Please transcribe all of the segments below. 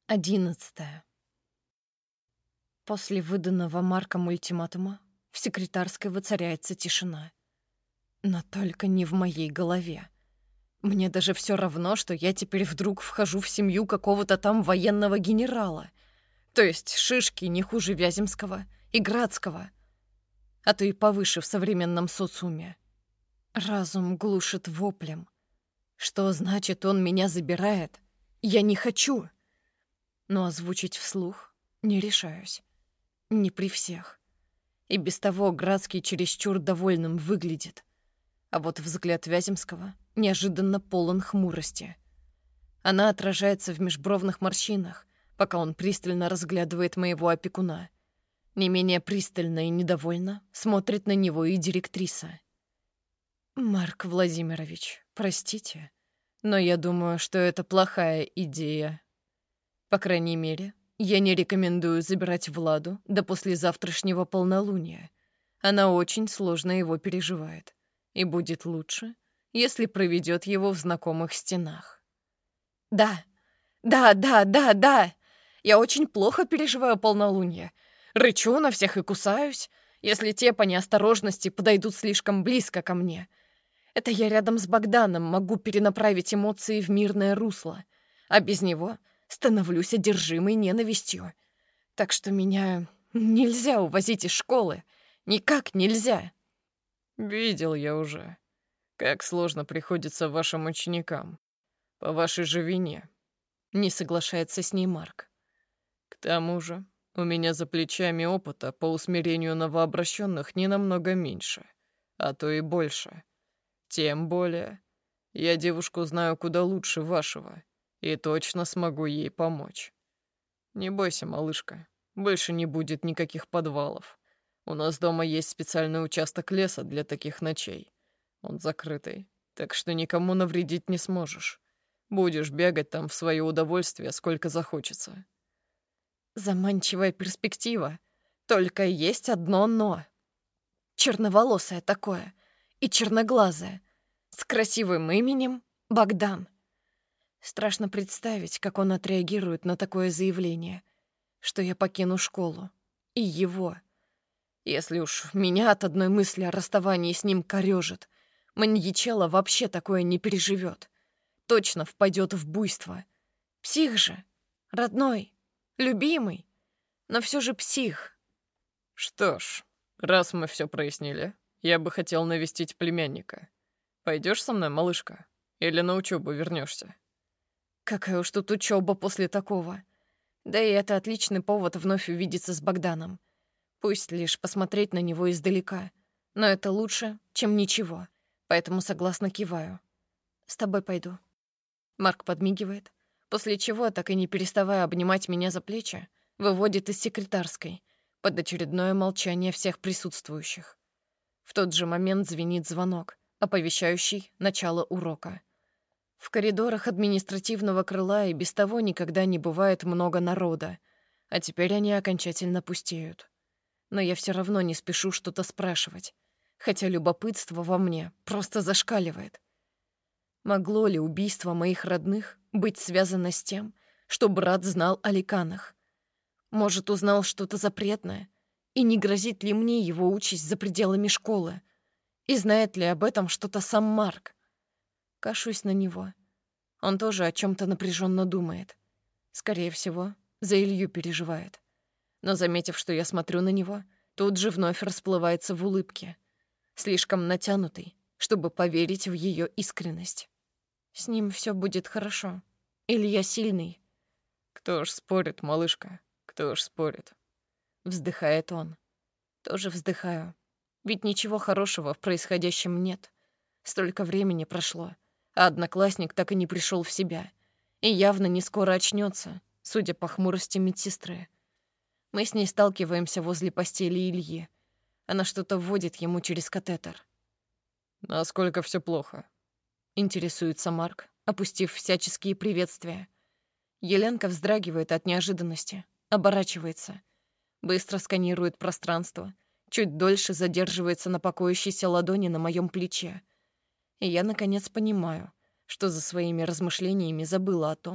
11. После выданного Марком ультиматума в секретарской воцаряется тишина. Но только не в моей голове. Мне даже все равно, что я теперь вдруг вхожу в семью какого-то там военного генерала. То есть шишки не хуже Вяземского и Градского, а то и повыше в современном социуме. Разум глушит воплем. Что значит, он меня забирает? Я не хочу. Но озвучить вслух не решаюсь. Не при всех. И без того Градский чересчур довольным выглядит. А вот взгляд Вяземского неожиданно полон хмурости. Она отражается в межбровных морщинах, пока он пристально разглядывает моего опекуна. Не менее пристально и недовольно смотрит на него и директриса. «Марк Владимирович, простите, но я думаю, что это плохая идея. По крайней мере, я не рекомендую забирать Владу до послезавтрашнего полнолуния. Она очень сложно его переживает. И будет лучше, если проведет его в знакомых стенах». «Да, да. Я очень плохо переживаю полнолуние. Рычу на всех и кусаюсь, если те по неосторожности подойдут слишком близко ко мне. Это я рядом с Богданом могу перенаправить эмоции в мирное русло, а без него становлюсь одержимой ненавистью. Так что меня нельзя увозить из школы. Никак нельзя». Видел я уже, как сложно приходится вашим ученикам. По вашей же вине. Не соглашается с ней Марк. К тому же, у меня за плечами опыта по усмирению новообращенных не намного меньше, а то и больше. Тем более, я девушку знаю куда лучше вашего и точно смогу ей помочь. Не бойся, малышка, больше не будет никаких подвалов. У нас дома есть специальный участок леса для таких ночей. Он закрытый, так что никому навредить не сможешь. Будешь бегать там в свое удовольствие, сколько захочется. Заманчивая перспектива. Только есть одно «но». Черноволосое такое и черноглазое, с красивым именем Богдан. Страшно представить, как он отреагирует на такое заявление, что я покину школу. И его. Если уж меня от одной мысли о расставании с ним корёжит, маньячелло вообще такое не переживет. Точно впадет в буйство. Псих же. Родной. Любимый. Но все же псих. Что ж, раз мы все прояснили, я бы хотел навестить племянника. Пойдешь со мной, малышка? Или на учебу вернешься? Какая уж тут учеба после такого. Да и это отличный повод вновь увидеться с Богданом. Пусть лишь посмотреть на него издалека. Но это лучше, чем ничего. Поэтому согласно киваю. «С тобой пойду». Марк подмигивает, после чего, так и не переставая обнимать меня за плечи, выводит из секретарской под очередное молчание всех присутствующих. В тот же момент звенит звонок, оповещающий начало урока. В коридорах административного крыла и без того никогда не бывает много народа, а теперь они окончательно пустеют. Но я все равно не спешу что-то спрашивать, хотя любопытство во мне просто зашкаливает. Могло ли убийство моих родных быть связано с тем, что брат знал о ликанах? Может, узнал что-то запретное? И не грозит ли мне его участь за пределами школы? И знает ли об этом что-то сам Марк? Кашусь на него. Он тоже о чем-то напряженно думает. Скорее всего, за Илью переживает. Но, заметив, что я смотрю на него, тут же вновь расплывается в улыбке. Слишком натянутой, чтобы поверить в ее искренность. С ним все будет хорошо. Илья сильный. Кто ж спорит, малышка? Кто ж спорит? Вздыхает он. Тоже вздыхаю. Ведь ничего хорошего в происходящем нет. Столько времени прошло, а одноклассник так и не пришел в себя. И явно не скоро очнется, судя по хмурости медсестры. Мы с ней сталкиваемся возле постели Ильи. Она что-то вводит ему через катетер. Насколько все плохо? Интересуется Марк, опустив всяческие приветствия. Еленка вздрагивает от неожиданности, оборачивается. Быстро сканирует пространство, чуть дольше задерживается на покоящейся ладони на моем плече. И я, наконец, понимаю, что за своими размышлениями забыла о том,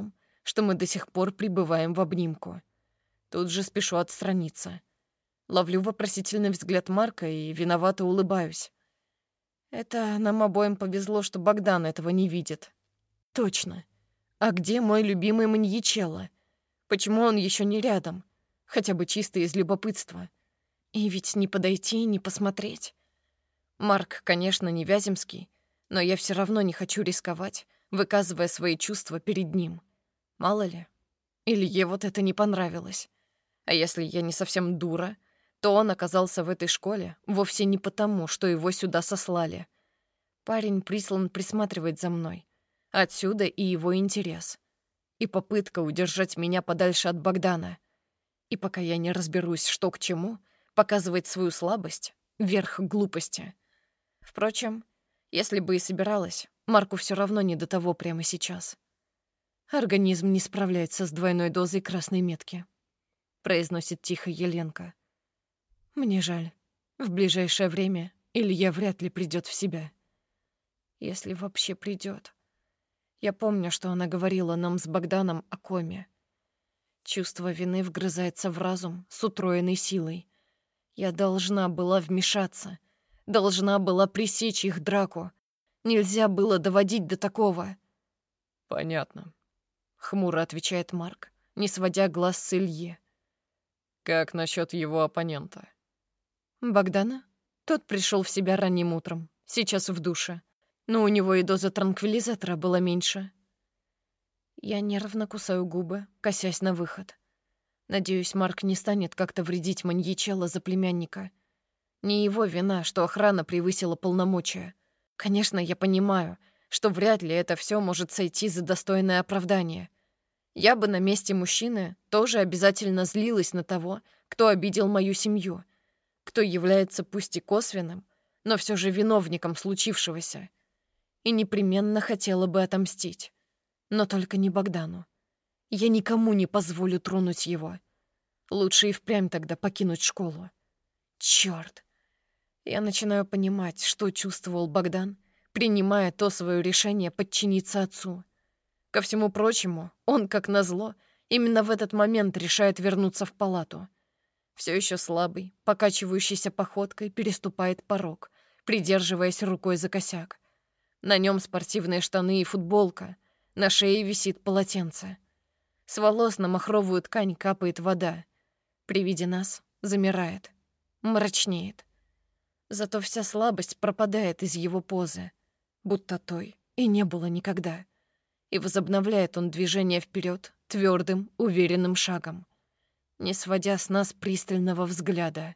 что мы до сих пор пребываем в обнимку. Тут же спешу отстраниться. Ловлю вопросительный взгляд Марка и виновато улыбаюсь. Это нам обоим повезло, что Богдан этого не видит. Точно. А где мой любимый маньячелло? Почему он еще не рядом? Хотя бы чисто из любопытства. И ведь не подойти, не посмотреть. Марк, конечно, не Вяземский, но я все равно не хочу рисковать, выказывая свои чувства перед ним. Мало ли. Илье вот это не понравилось. А если я не совсем дура, то он оказался в этой школе вовсе не потому, что его сюда сослали. Парень прислан присматривать за мной. Отсюда и его интерес. И попытка удержать меня подальше от Богдана. И пока я не разберусь, что к чему, показывать свою слабость — верх глупости. Впрочем, если бы и собиралась, Марку все равно не до того прямо сейчас. Организм не справляется с двойной дозой красной метки, произносит тихо Еленка. Мне жаль. В ближайшее время Илья вряд ли придет в себя. Если вообще придет. Я помню, что она говорила нам с Богданом о коме. Чувство вины вгрызается в разум с утроенной силой. Я должна была вмешаться. Должна была пресечь их драку. Нельзя было доводить до такого. Понятно. Хмуро отвечает Марк, не сводя глаз с Ильи. Как насчет его оппонента? Богдана? Тот пришел в себя ранним утром, сейчас в душе. Но у него и доза транквилизатора была меньше. Я нервно кусаю губы, косясь на выход. Надеюсь, Марк не станет как-то вредить маньячелло за племянника. Не его вина, что охрана превысила полномочия. Конечно, я понимаю, что вряд ли это все может сойти за достойное оправдание. Я бы на месте мужчины тоже обязательно злилась на того, кто обидел мою семью, кто является пусть и косвенным, но все же виновником случившегося. И непременно хотела бы отомстить. Но только не Богдану. Я никому не позволю тронуть его. Лучше и впрямь тогда покинуть школу. Чёрт! Я начинаю понимать, что чувствовал Богдан, принимая то свое решение подчиниться отцу. Ко всему прочему, он, как назло, именно в этот момент решает вернуться в палату. Все еще слабый, покачивающейся походкой переступает порог, придерживаясь рукой за косяк. На нем спортивные штаны и футболка, на шее висит полотенце. С волос на махровую ткань капает вода. При виде нас замирает, мрачнеет. Зато вся слабость пропадает из его позы, будто той и не было никогда. И возобновляет он движение вперед твердым, уверенным шагом, не сводя с нас пристального взгляда.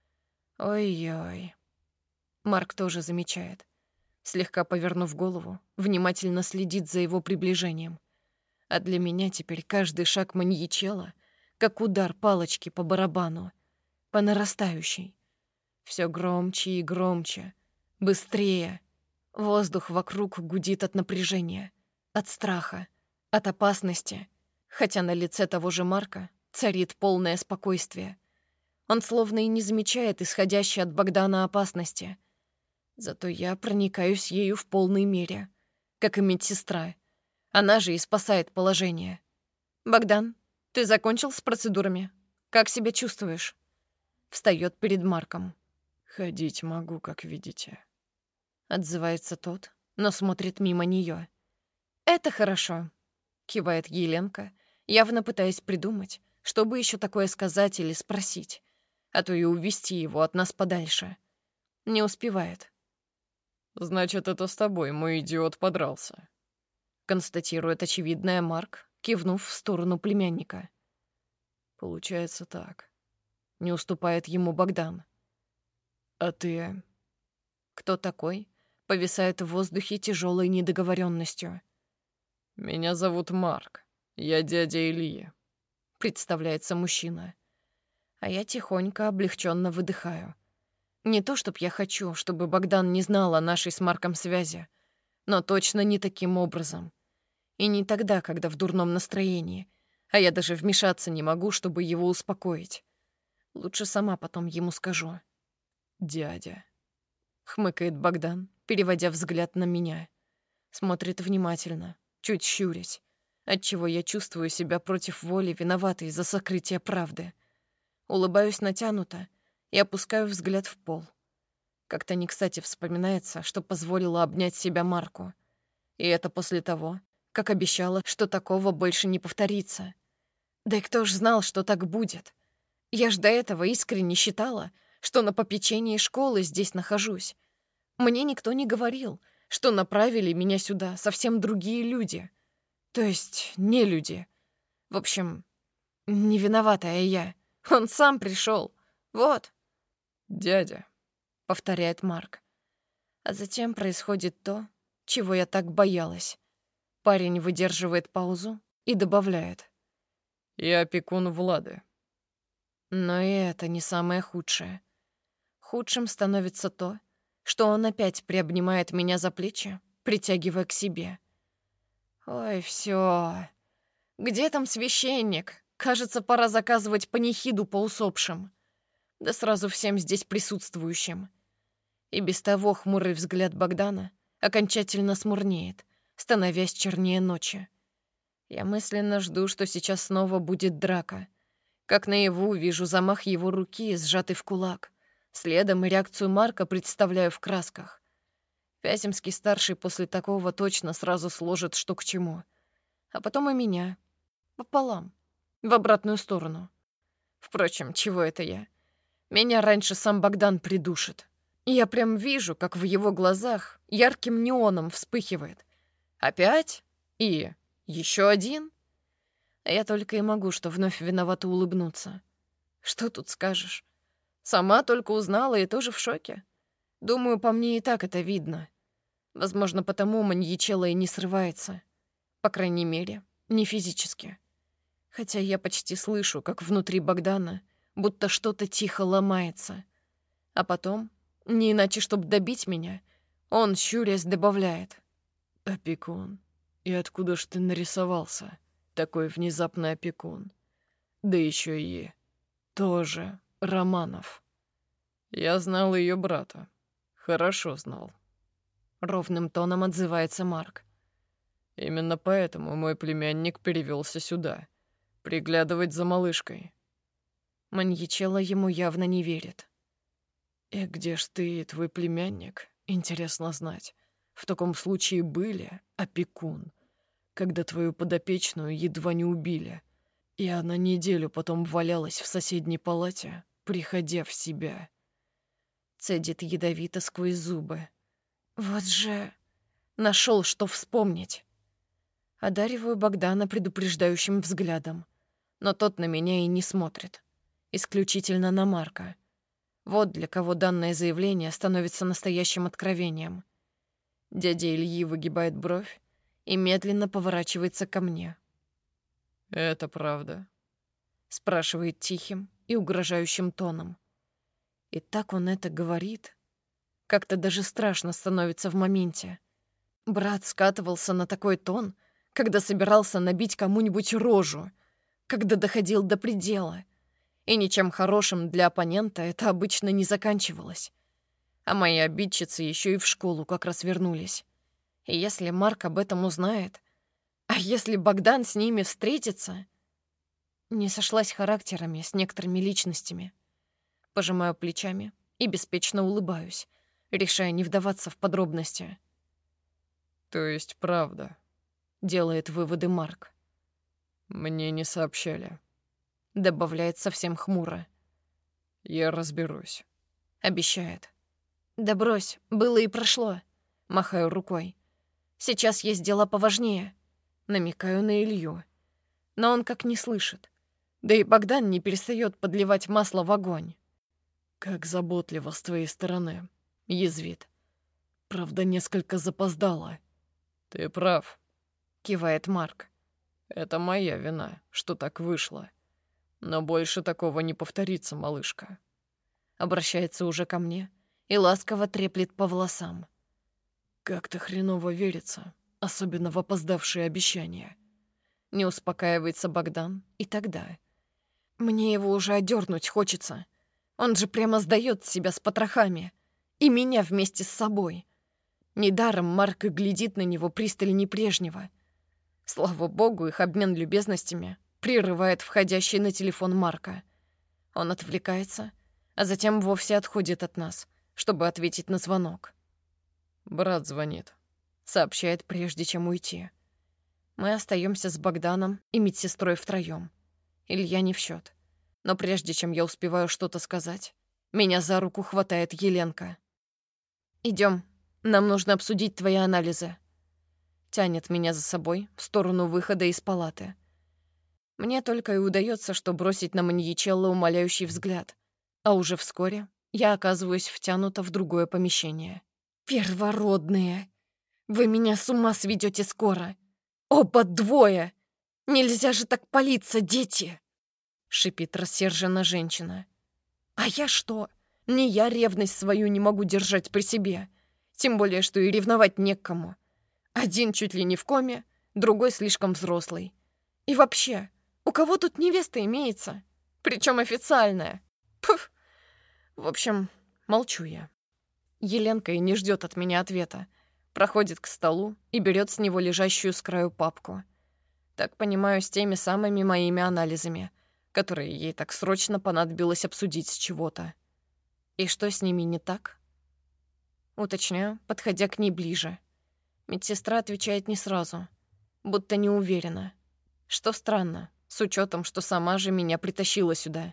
Ой-ой. Марк тоже замечает. Слегка повернув голову, внимательно следит за его приближением. А для меня теперь каждый шаг маньячелло как удар палочки по барабану, по нарастающей. Все громче и громче, быстрее. Воздух вокруг гудит от напряжения, от страха, от опасности, хотя на лице того же Марка царит полное спокойствие. Он словно и не замечает исходящей от Богдана опасности. Зато я проникаюсь ею в полной мере, как и медсестра. Она же и спасает положение. «Богдан, ты закончил с процедурами? Как себя чувствуешь?» Встает перед Марком. «Ходить могу, как видите», — отзывается тот, но смотрит мимо нее. «Это хорошо», — кивает Еленка, явно пытаясь придумать, чтобы еще такое сказать или спросить, а то и увести его от нас подальше. Не успевает. «Значит, это с тобой мой идиот подрался», — констатирует очевидное Марк, кивнув в сторону племянника. «Получается так», — не уступает ему Богдан. «А ты...» «Кто такой?» — повисает в воздухе тяжелой недоговоренностью. «Меня зовут Марк. Я дядя Ильи», — представляется мужчина. А я тихонько, облегченно выдыхаю. Не то, чтоб я хочу, чтобы Богдан не знал о нашей с Марком связи, но точно не таким образом. И не тогда, когда в дурном настроении, а я даже вмешаться не могу, чтобы его успокоить. Лучше сама потом ему скажу. «Дядя», — хмыкает Богдан, переводя взгляд на меня. Смотрит внимательно, чуть щурясь. отчего я чувствую себя против воли виноватой за сокрытие правды. Улыбаюсь натянуто и опускаю взгляд в пол. Как-то не кстати вспоминается, что позволила обнять себя Марку. И это после того, как обещала, что такого больше не повторится. Да и кто ж знал, что так будет? Я ж до этого искренне считала, что на попечении школы здесь нахожусь. Мне никто не говорил, что направили меня сюда совсем другие люди. То есть не люди. В общем, не виноватая я. Он сам пришел. Вот. «Дядя», — повторяет Марк. А затем происходит то, чего я так боялась. Парень выдерживает паузу и добавляет. «Я опекун Влады». Но и это не самое худшее. Худшим становится то, что он опять приобнимает меня за плечи, притягивая к себе. Ой, все. Где там священник? Кажется, пора заказывать панихиду по усопшим. Да сразу всем здесь присутствующим. И без того хмурый взгляд Богдана окончательно смурнеет, становясь чернее ночи. Я мысленно жду, что сейчас снова будет драка. Как наяву вижу замах его руки, сжатый в кулак. Следом и реакцию Марка представляю в красках. Вяземский-старший после такого точно сразу сложит, что к чему. А потом и меня. Пополам. В обратную сторону. Впрочем, чего это я? Меня раньше сам Богдан придушит. И я прям вижу, как в его глазах ярким неоном вспыхивает. Опять? И еще один? А я только и могу что вновь виновато улыбнуться. Что тут скажешь? Сама только узнала и тоже в шоке. Думаю, по мне и так это видно. Возможно, потому маньячело и не срывается. По крайней мере, не физически. Хотя я почти слышу, как внутри Богдана будто что-то тихо ломается. А потом, не иначе, чтобы добить меня, он, щурясь, добавляет. «Опекун, и откуда ж ты нарисовался, такой внезапный опекун? Да еще и тоже Романов. Я знал ее брата. Хорошо знал». Ровным тоном отзывается Марк. «Именно поэтому мой племянник перевелся сюда, приглядывать за малышкой». Маньячелло ему явно не верит. «И где ж ты и твой племянник? Интересно знать. В таком случае были, опекун, когда твою подопечную едва не убили, и она неделю потом валялась в соседней палате, приходя в себя». Цедит ядовито сквозь зубы. Вот же нашел, что вспомнить. Одариваю Богдана предупреждающим взглядом, но тот на меня и не смотрит. Исключительно на Марка. Вот для кого данное заявление становится настоящим откровением. Дядя Ильи выгибает бровь и медленно поворачивается ко мне. «Это правда?» — спрашивает тихим и угрожающим тоном. И так он это говорит. Как-то даже страшно становится в моменте. Брат скатывался на такой тон, когда собирался набить кому-нибудь рожу, когда доходил до предела. И ничем хорошим для оппонента это обычно не заканчивалось. А мои обидчицы еще и в школу как раз вернулись. И если Марк об этом узнает, а если Богдан с ними встретится... Не сошлась характерами с некоторыми личностями. Пожимаю плечами и беспечно улыбаюсь, решая не вдаваться в подробности. «То есть правда?» — делает выводы Марк. «Мне не сообщали», — добавляет совсем хмуро. «Я разберусь», — обещает. «Да брось, было и прошло», — махаю рукой. «Сейчас есть дела поважнее», — намекаю на Илью. Но он как не слышит. Да и Богдан не перестает подливать масло в огонь. «Как заботливо с твоей стороны», — язвит. «Правда, несколько запоздала». «Ты прав», — кивает Марк. «Это моя вина, что так вышло. Но больше такого не повторится, малышка». Обращается уже ко мне и ласково треплет по волосам. «Как-то хреново верится, особенно в опоздавшие обещания». Не успокаивается Богдан и тогда. Мне его уже одернуть хочется. Он же прямо сдает себя с потрохами. И меня вместе с собой. Недаром Марк и глядит на него пристальней прежнего. Слава богу, их обмен любезностями прерывает входящий на телефон Марка. Он отвлекается, а затем вовсе отходит от нас, чтобы ответить на звонок. «Брат звонит», — сообщает, прежде чем уйти. Мы остаемся с Богданом и медсестрой втроём. Илья не в счет. Но прежде чем я успеваю что-то сказать, меня за руку хватает Еленка. «Идём, нам нужно обсудить твои анализы». Тянет меня за собой в сторону выхода из палаты. Мне только и удается, что бросить на маньячелло умоляющий взгляд, а уже вскоре я оказываюсь втянута в другое помещение. «Первородные! Вы меня с ума сведете скоро! Оба двое! Нельзя же так палиться, дети!» Шипит рассержена женщина. «А я что? Не я ревность свою не могу держать при себе. Тем более, что и ревновать не к кому. Один чуть ли не в коме, другой слишком взрослый. И вообще, у кого тут невеста имеется? Причем официальная. Пф! В общем, молчу я. Еленка и не ждет от меня ответа. Проходит к столу и берет с него лежащую с краю папку. Так понимаю, с теми самыми моими анализами, которые ей так срочно понадобилось обсудить с чего-то. И что с ними не так? Уточняю, подходя к ней ближе. Медсестра отвечает не сразу, будто не уверена. Что странно, с учетом, что сама же меня притащила сюда.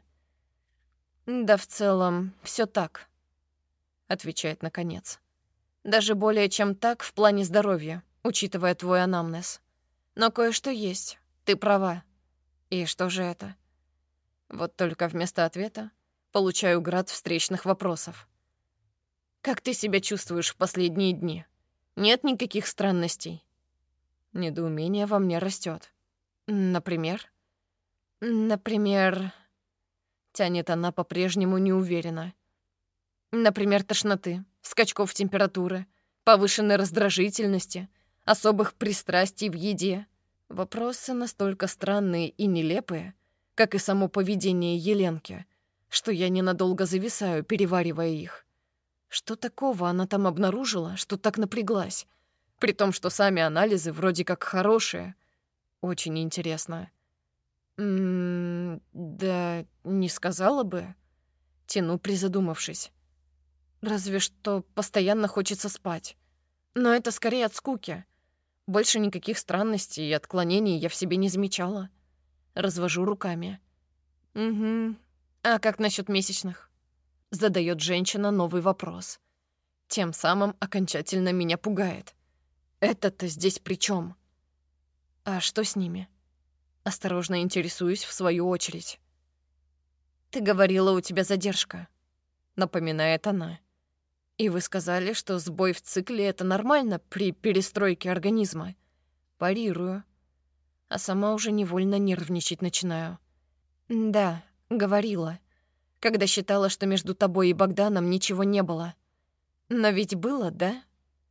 «Да в целом, все так», — отвечает наконец. «Даже более чем так в плане здоровья, учитывая твой анамнез. Но кое-что есть, ты права. И что же это?» Вот только вместо ответа получаю град встречных вопросов. «Как ты себя чувствуешь в последние дни? Нет никаких странностей?» Недоумение во мне растет. «Например?» «Например...» Тянет она по-прежнему неуверенно. «Например, тошноты, скачков температуры, повышенной раздражительности, особых пристрастий в еде». Вопросы настолько странные и нелепые, как и само поведение Еленки, что я ненадолго зависаю, переваривая их. Что такого она там обнаружила, что так напряглась? При том, что сами анализы вроде как хорошие. Очень интересно. Да не сказала бы. Тяну, призадумавшись. Разве что постоянно хочется спать. Но это скорее от скуки. Больше никаких странностей и отклонений я в себе не замечала. Развожу руками. «Угу. А как насчет месячных?» Задает женщина новый вопрос. Тем самым окончательно меня пугает. Это-то здесь при чем? А что с ними? Осторожно интересуюсь в свою очередь. «Ты говорила, у тебя задержка», — напоминает она. «И вы сказали, что сбой в цикле — это нормально при перестройке организма». Парирую. А сама уже невольно нервничать начинаю. «Да, говорила, когда считала, что между тобой и Богданом ничего не было. Но ведь было, да?»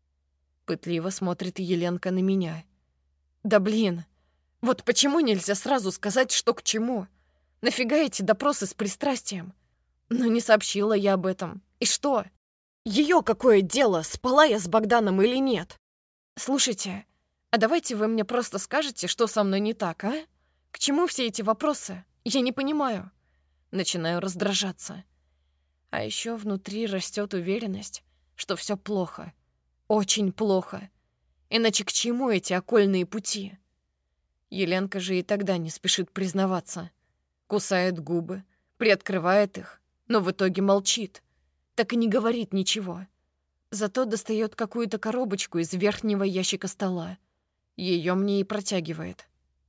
Пытливо смотрит Еленка на меня. «Да блин, вот почему нельзя сразу сказать, что к чему? Нафига эти допросы с пристрастием? Но не сообщила я об этом. И что? Ее какое дело, спала я с Богданом или нет? Слушайте, а давайте вы мне просто скажете, что со мной не так, а? К чему все эти вопросы? Я не понимаю». Начинаю раздражаться. А еще внутри растет уверенность, что все плохо. Очень плохо. Иначе к чему эти окольные пути? Еленка же и тогда не спешит признаваться. Кусает губы, приоткрывает их, но в итоге молчит. Так и не говорит ничего. Зато достает какую-то коробочку из верхнего ящика стола. Ее мне и протягивает.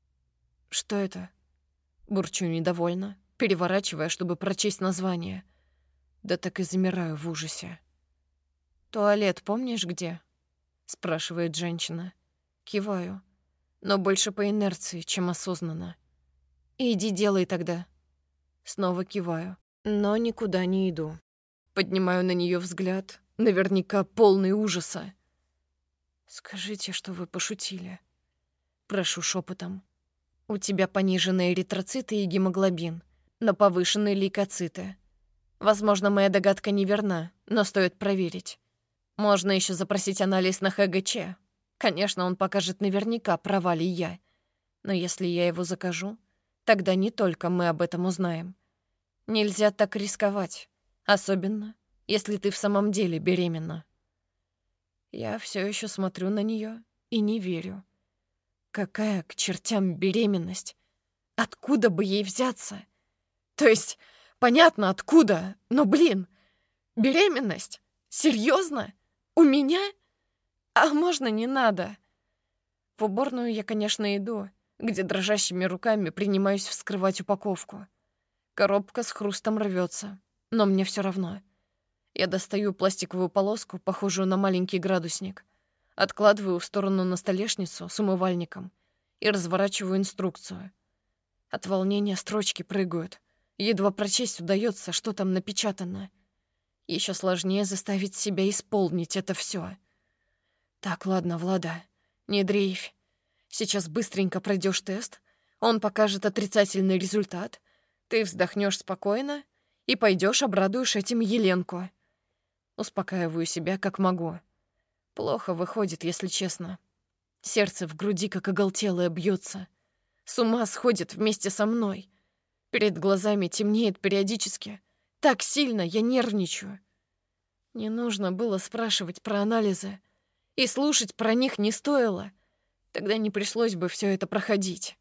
«Что это?» Бурчу недовольно, переворачивая, чтобы прочесть название. Да так и замираю в ужасе. «Туалет помнишь где?» — спрашивает женщина. Киваю, но больше по инерции, чем осознанно. «Иди делай тогда». Снова киваю, но никуда не иду. Поднимаю на нее взгляд, наверняка полный ужаса. «Скажите, что вы пошутили». Прошу шепотом. «У тебя пониженные эритроциты и гемоглобин, но повышенные лейкоциты. Возможно, моя догадка неверна, но стоит проверить. Можно еще запросить анализ на ХГЧ. Конечно, он покажет наверняка, права ли я. Но если я его закажу, тогда не только мы об этом узнаем. Нельзя так рисковать, особенно если ты в самом деле беременна. Я все еще смотрю на нее и не верю. Какая к чертям беременность? Откуда бы ей взяться? То есть, понятно, откуда, но, блин, беременность? Серьезно? У меня? А можно не надо? В уборную я, конечно, иду, где дрожащими руками принимаюсь вскрывать упаковку. Коробка с хрустом рвется, но мне все равно. Я достаю пластиковую полоску, похожую на маленький градусник, откладываю в сторону на столешницу с умывальником и разворачиваю инструкцию. От волнения строчки прыгают. Едва прочесть удается, что там напечатано. Еще сложнее заставить себя исполнить это все. Так, ладно, Влада, не дрейфь. Сейчас быстренько пройдешь тест, он покажет отрицательный результат, ты вздохнешь спокойно и пойдешь обрадуешь этим Еленку. Успокаиваю себя как могу. Плохо выходит, если честно. Сердце в груди как оголтелое бьется. С ума сходит вместе со мной. Перед глазами темнеет периодически. Так сильно я нервничаю. Не нужно было спрашивать про анализы. И слушать про них не стоило. Тогда не пришлось бы все это проходить.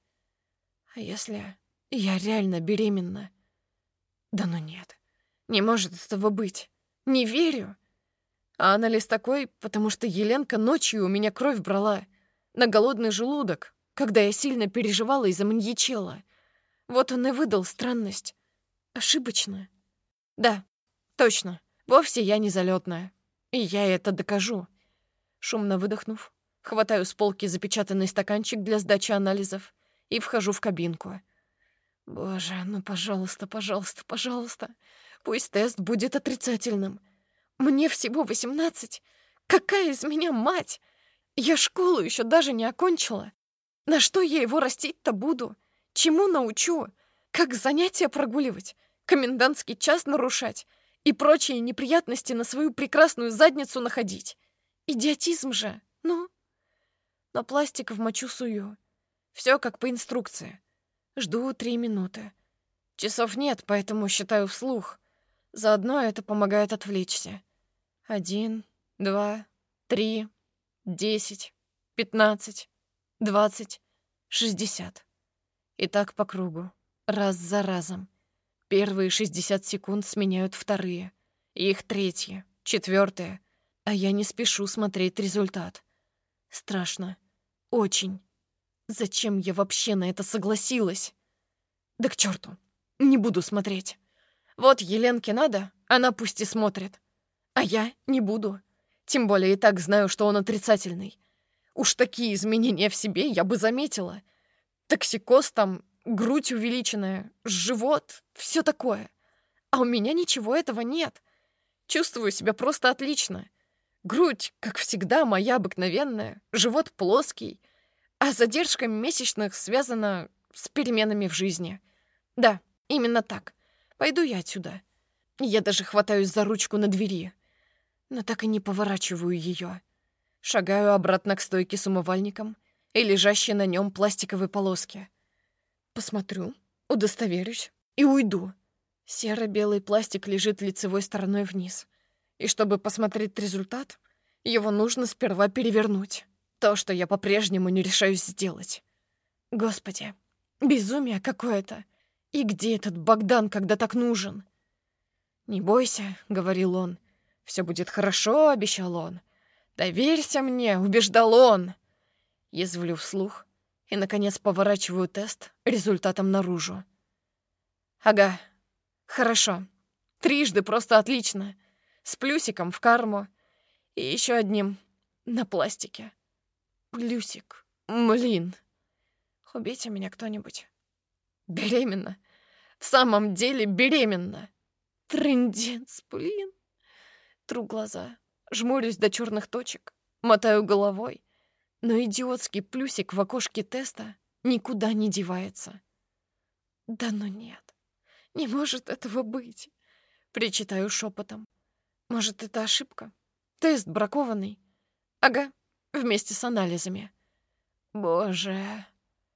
А если я реально беременна? Да ну нет. Не может этого быть. Не верю. А анализ такой, потому что Еленка ночью у меня кровь брала. На голодный желудок, когда я сильно переживала из-за маньячела. Вот он и выдал странность. Ошибочно. Да, точно. Вовсе я не залетная. И я это докажу. Шумно выдохнув, хватаю с полки запечатанный стаканчик для сдачи анализов и вхожу в кабинку. Боже, ну пожалуйста, пожалуйста, пожалуйста. Пусть тест будет отрицательным. Мне всего 18. Какая из меня мать? Я школу еще даже не окончила. На что я его растить-то буду? Чему научу? Как занятия прогуливать? Комендантский час нарушать? И прочие неприятности на свою прекрасную задницу находить? Идиотизм же, ну. Но пластик в мочу сую. Все как по инструкции. Жду 3 минуты. Часов нет, поэтому считаю вслух. Заодно это помогает отвлечься. 1, 2, 3, 10, 15, 20, 60. И так по кругу, раз за разом. Первые 60 секунд сменяют вторые, их третьи, четвертые, а я не спешу смотреть результат. Страшно. Очень. Зачем я вообще на это согласилась? Да к черту. Не буду смотреть. Вот Еленке надо, она пусть и смотрит. А я не буду. Тем более и так знаю, что он отрицательный. Уж такие изменения в себе я бы заметила. Токсикоз там, грудь увеличенная, живот, все такое. А у меня ничего этого нет. Чувствую себя просто отлично. Грудь, как всегда, моя обыкновенная, живот плоский, а задержка месячных связана с переменами в жизни. Да, именно так. Пойду я отсюда. Я даже хватаюсь за ручку на двери, но так и не поворачиваю ее. Шагаю обратно к стойке с умывальником и лежащей на нем пластиковой полоски. Посмотрю, удостоверюсь и уйду. Серо-белый пластик лежит лицевой стороной вниз. И чтобы посмотреть результат, его нужно сперва перевернуть. То, что я по-прежнему не решаюсь сделать. Господи, безумие какое-то. И где этот Богдан, когда так нужен? «Не бойся», — говорил он. «Все будет хорошо», — обещал он. «Доверься мне», — убеждал он. Язвлю вслух и, наконец, поворачиваю тест результатом наружу. Ага, хорошо. Трижды просто отлично. С плюсиком в карму. И еще одним на пластике. Плюсик. Блин. Убейте меня кто-нибудь. Беременна. В самом деле беременна. Трындец, блин. Тру глаза. Жмурюсь до черных точек. Мотаю головой. Но идиотский плюсик в окошке теста никуда не девается. Да ну нет. Не может этого быть. Причитаю шепотом. Может, это ошибка? Тест бракованный. Ага, вместе с анализами. Боже.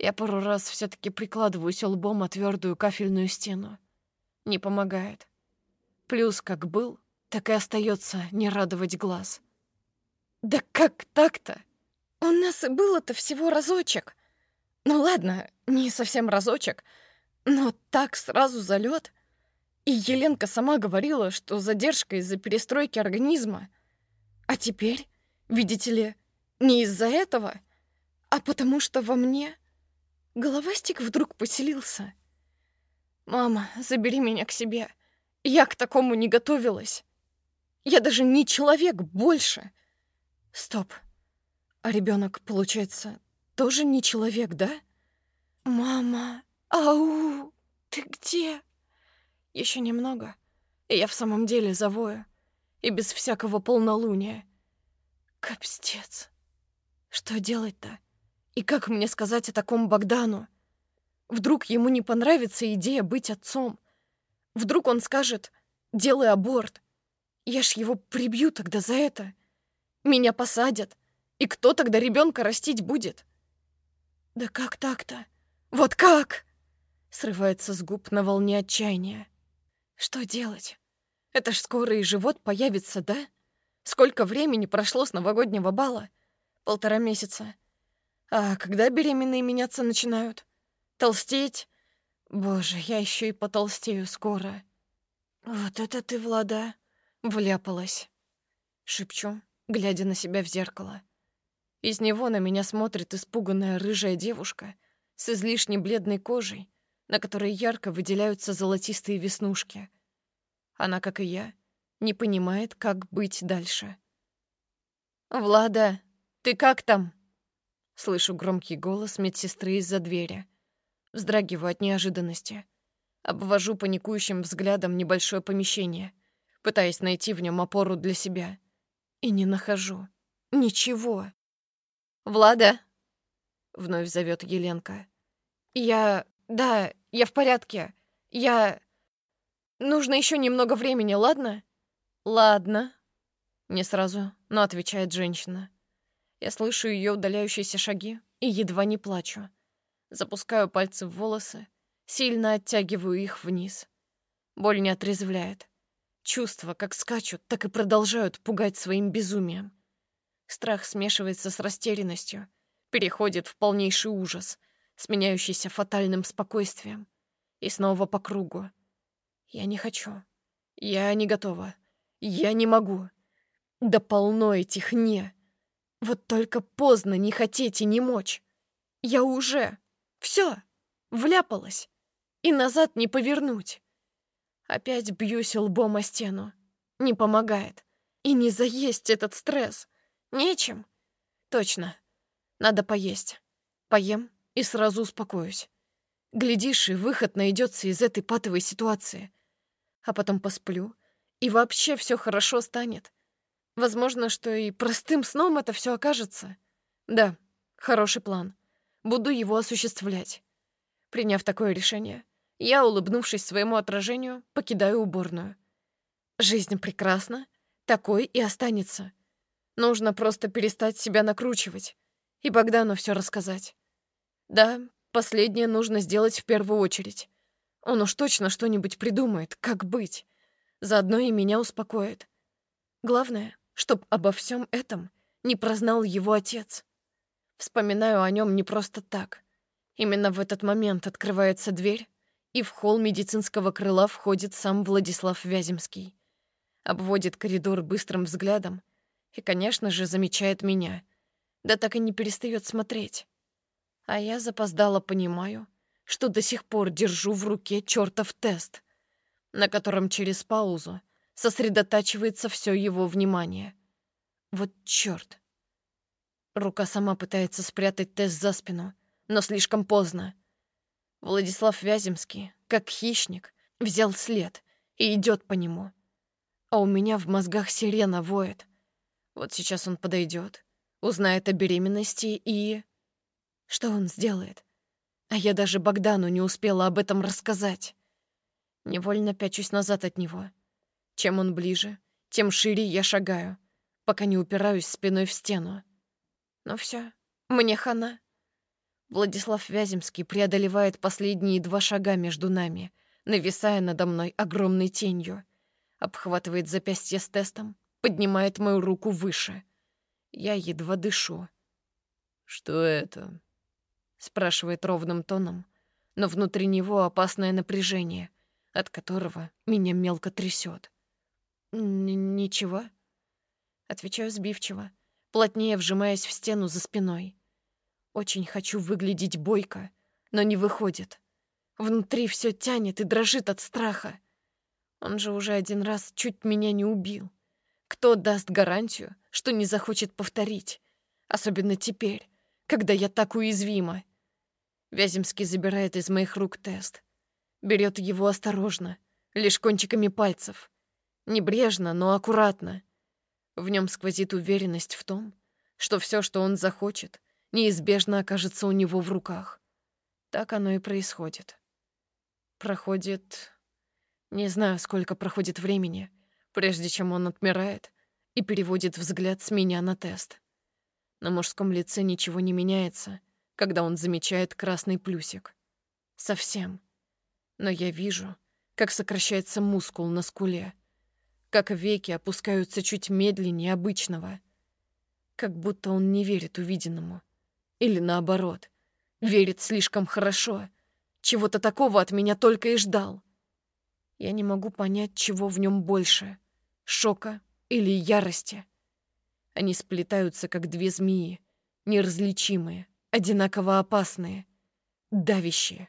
Я пару раз все-таки прикладываюсь лбом о твердую кафельную стену. Не помогает. Плюс как был, так и остается не радовать глаз. Да как так-то? У нас и было-то всего разочек. Ну ладно, не совсем разочек, но так сразу залет. И Еленка сама говорила, что задержка из-за перестройки организма. А теперь, видите ли, не из-за этого, а потому что во мне головастик вдруг поселился. «Мама, забери меня к себе. Я к такому не готовилась. Я даже не человек больше. Стоп. А ребенок, получается, тоже не человек, да? Мама, ау, ты где?» Еще немного, и я в самом деле завою, и без всякого полнолуния. Капстец. Что делать-то? И как мне сказать о таком Богдану? Вдруг ему не понравится идея быть отцом? Вдруг он скажет: «Делай аборт». Я ж его прибью тогда за это. Меня посадят. И кто тогда ребенка растить будет? Да как так-то? Вот как? Срывается с губ на волне отчаяния. Что делать? Это ж скоро и живот появится, да? Сколько времени прошло с новогоднего бала? 1,5 месяца. А когда беременные меняться начинают? Толстеть? Боже, я еще и потолстею скоро. Вот это ты, Влада, вляпалась. Шепчу, глядя на себя в зеркало. Из него на меня смотрит испуганная рыжая девушка с излишне бледной кожей, на которой ярко выделяются золотистые веснушки. Она, как и я, не понимает, как быть дальше. «Влада, ты как там?» Слышу громкий голос медсестры из-за двери. Вздрагиваю от неожиданности. Обвожу паникующим взглядом небольшое помещение, пытаясь найти в нем опору для себя. И не нахожу. Ничего. «Влада?» — вновь зовет Еленка. Да, я в порядке. Нужно еще немного времени, ладно?» «Ладно». Не сразу, но отвечает женщина. Я слышу ее удаляющиеся шаги и едва не плачу. Запускаю пальцы в волосы, сильно оттягиваю их вниз. Боль не отрезвляет. Чувства как скачут, так и продолжают пугать своим безумием. Страх смешивается с растерянностью, переходит в полнейший ужас, сменяющийся фатальным спокойствием. И снова по кругу. Я не хочу. Я не готова. Я не могу. Да полно этих «не». Вот только поздно не хотеть и не мочь. Я уже. Все. Вляпалась. И назад не повернуть. Опять бьюсь лбом о стену. Не помогает. И не заесть этот стресс. Нечем. Точно. Надо поесть. Поем и сразу успокоюсь. Глядишь, и выход найдется из этой патовой ситуации. А потом посплю, и вообще все хорошо станет. Возможно, что и простым сном это все окажется. Да, хороший план. Буду его осуществлять. Приняв такое решение, я, улыбнувшись своему отражению, покидаю уборную. Жизнь прекрасна, такой и останется. Нужно просто перестать себя накручивать и Богдану все рассказать. Да, последнее нужно сделать в первую очередь. Он уж точно что-нибудь придумает, как быть. Заодно и меня успокоит. Главное, чтоб обо всем этом не прознал его отец. Вспоминаю о нем не просто так. Именно в этот момент открывается дверь, и в холл медицинского крыла входит сам Владислав Вяземский. Обводит коридор быстрым взглядом и, конечно же, замечает меня. Да так и не перестает смотреть. А я запоздало понимаю, что до сих пор держу в руке чертов тест, на котором через паузу сосредотачивается все его внимание. Вот чёрт. Рука сама пытается спрятать тест за спину, но слишком поздно. Владислав Вяземский, как хищник, взял след и идет по нему. А у меня в мозгах сирена воет. Вот сейчас он подойдет, узнает о беременности и... Что он сделает? А я даже Богдану не успела об этом рассказать. Невольно пячусь назад от него. Чем он ближе, тем шире я шагаю, пока не упираюсь спиной в стену. Ну все, мне хана. Владислав Вяземский преодолевает последние 2 шага между нами, нависая надо мной огромной тенью. Обхватывает запястье с тестом, поднимает мою руку выше. Я едва дышу. «Что это?» — спрашивает ровным тоном, но внутри него опасное напряжение, от которого меня мелко трясет. «Ничего?» — отвечаю сбивчиво, плотнее вжимаясь в стену за спиной. Очень хочу выглядеть бойко, но не выходит. Внутри все тянет и дрожит от страха. Он же уже 1 раз чуть меня не убил. Кто даст гарантию, что не захочет повторить? Особенно теперь, когда я так уязвима. Вяземский забирает из моих рук тест. Берет его осторожно, лишь кончиками пальцев. Небрежно, но аккуратно. В нем сквозит уверенность в том, что все, что он захочет, неизбежно окажется у него в руках. Так оно и происходит. Проходит... Не знаю, сколько проходит времени, прежде чем он отмирает и переводит взгляд с меня на тест. На мужском лице ничего не меняется, когда он замечает красный плюсик. Совсем. Но я вижу, как сокращается мускул на скуле, как веки опускаются чуть медленнее обычного, как будто он не верит увиденному. Или наоборот, верит слишком хорошо, чего-то такого от меня только и ждал. Я не могу понять, чего в нем больше — шока или ярости. Они сплетаются, как 2 змеи, неразличимые, одинаково опасные, давящие.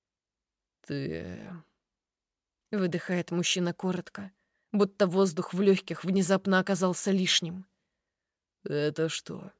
«Ты...» — выдыхает мужчина коротко, будто воздух в легких внезапно оказался лишним. «Это что?»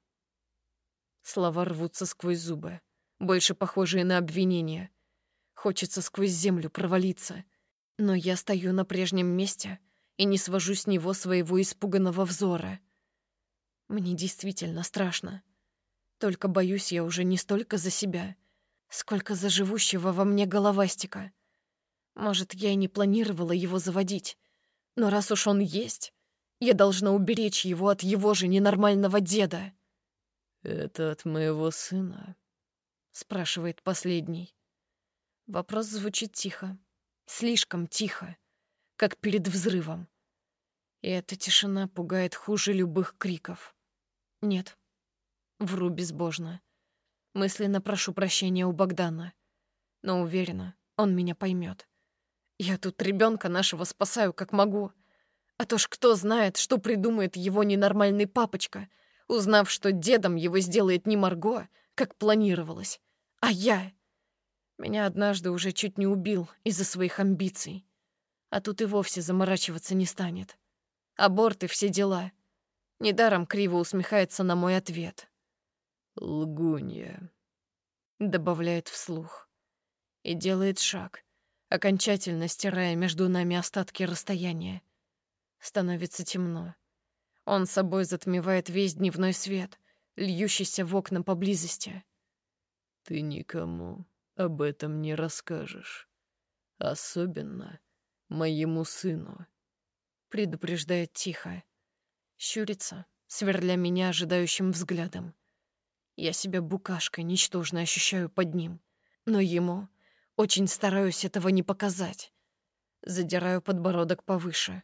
Слова рвутся сквозь зубы, больше похожие на обвинения. Хочется сквозь землю провалиться, но я стою на прежнем месте и не свожу с него своего испуганного взора. Мне действительно страшно. Только боюсь я уже не столько за себя, сколько за живущего во мне головастика. Может, я и не планировала его заводить, но раз уж он есть, я должна уберечь его от его же ненормального деда. «Это от моего сына?» — спрашивает последний. Вопрос звучит тихо, слишком тихо, как перед взрывом. И эта тишина пугает хуже любых криков. Нет, вру безбожно. Мысленно прошу прощения у Богдана, но уверена, он меня поймет. Я тут ребенка нашего спасаю, как могу. А то ж кто знает, что придумает его ненормальный папочка, узнав, что дедом его сделает не Марго, как планировалось, а я. Меня однажды уже чуть не убил из-за своих амбиций. А тут и вовсе заморачиваться не станет. Аборт и все дела. Недаром криво усмехается на мой ответ. «Лгунья», — добавляет вслух. И делает шаг, окончательно стирая между нами остатки расстояния. Становится темно. Он собой затмевает весь дневной свет, льющийся в окна поблизости. «Ты никому об этом не расскажешь. Особенно моему сыну», — предупреждает тихо. Щурится, сверля меня ожидающим взглядом. Я себя букашкой ничтожно ощущаю под ним, но ему очень стараюсь этого не показать. Задираю подбородок повыше.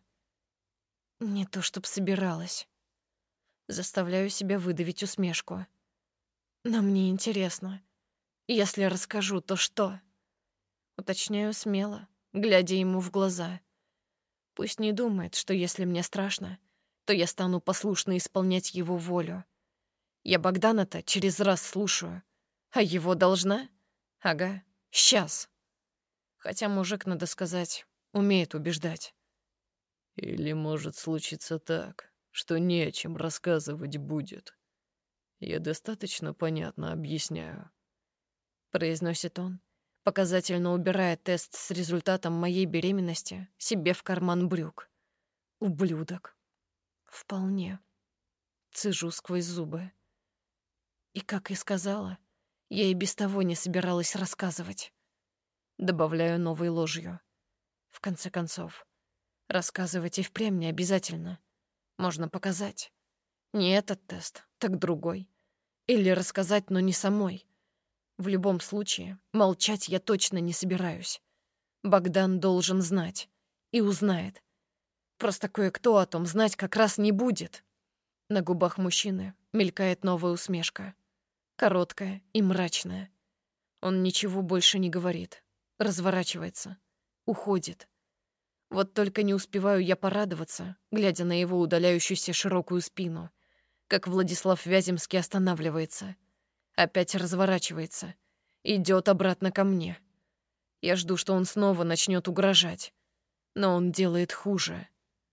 Не то чтоб собиралась. Заставляю себя выдавить усмешку. Но мне интересно. Если расскажу, то что? Уточняю смело, глядя ему в глаза. Пусть не думает, что если мне страшно, то я стану послушно исполнять его волю. Я Богдана-то через раз слушаю, а его должна? Ага, сейчас. Хотя мужик, надо сказать, умеет убеждать. «Или может случиться так, что не о чем рассказывать будет. Я достаточно понятно объясняю», — произносит он, показательно убирая тест с результатом моей беременности себе в карман брюк. Ублюдок. Вполне. Цежу сквозь зубы. И, как и сказала, я и без того не собиралась рассказывать. Добавляю новой ложью. В конце концов, рассказывать и впрямь не обязательно. Можно показать. Не этот тест, так другой. Или рассказать, но не самой. В любом случае, молчать я точно не собираюсь. Богдан должен знать. И узнает. Просто кое-кто о том знать как раз не будет. На губах мужчины мелькает новая усмешка. Короткая и мрачная. Он ничего больше не говорит. Разворачивается. Уходит. Вот только не успеваю я порадоваться, глядя на его удаляющуюся широкую спину, как Владислав Вяземский останавливается. Опять разворачивается. Идет обратно ко мне. Я жду, что он снова начнет угрожать. Но он делает хуже.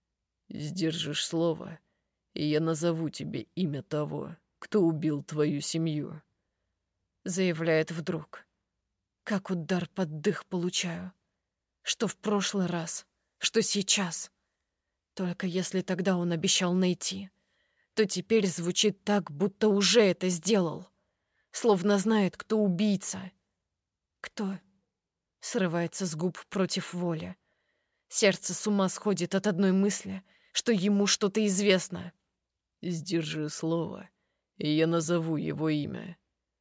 Сдержишь слово, и я назову тебе имя того, кто убил твою семью. Заявляет вдруг. Как удар под дых получаю. Что в прошлый раз, что сейчас. Только если тогда он обещал найти, то теперь звучит так, будто уже это сделал. Словно знает, кто убийца. Кто? Срывается с губ против воли. Сердце с ума сходит от одной мысли, что ему что-то известно. Сдержи слово, и я назову его имя.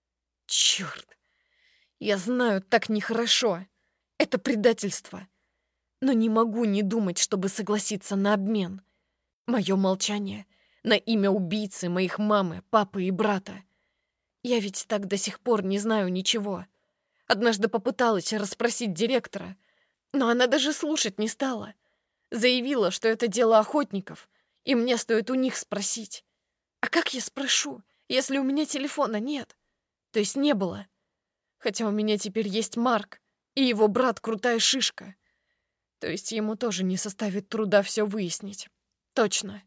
Чёрт! Я знаю, так нехорошо. Это предательство. Но не могу не думать, чтобы согласиться на обмен. Мое молчание на имя убийцы моих мамы, папы и брата. Я ведь так до сих пор не знаю ничего. Однажды попыталась расспросить директора, но она даже слушать не стала. Заявила, что это дело охотников, и мне стоит у них спросить. А как я спрошу, если у меня телефона нет? То есть не было. Хотя у меня теперь есть Марк, и его брат крутая шишка. То есть ему тоже не составит труда все выяснить. Точно.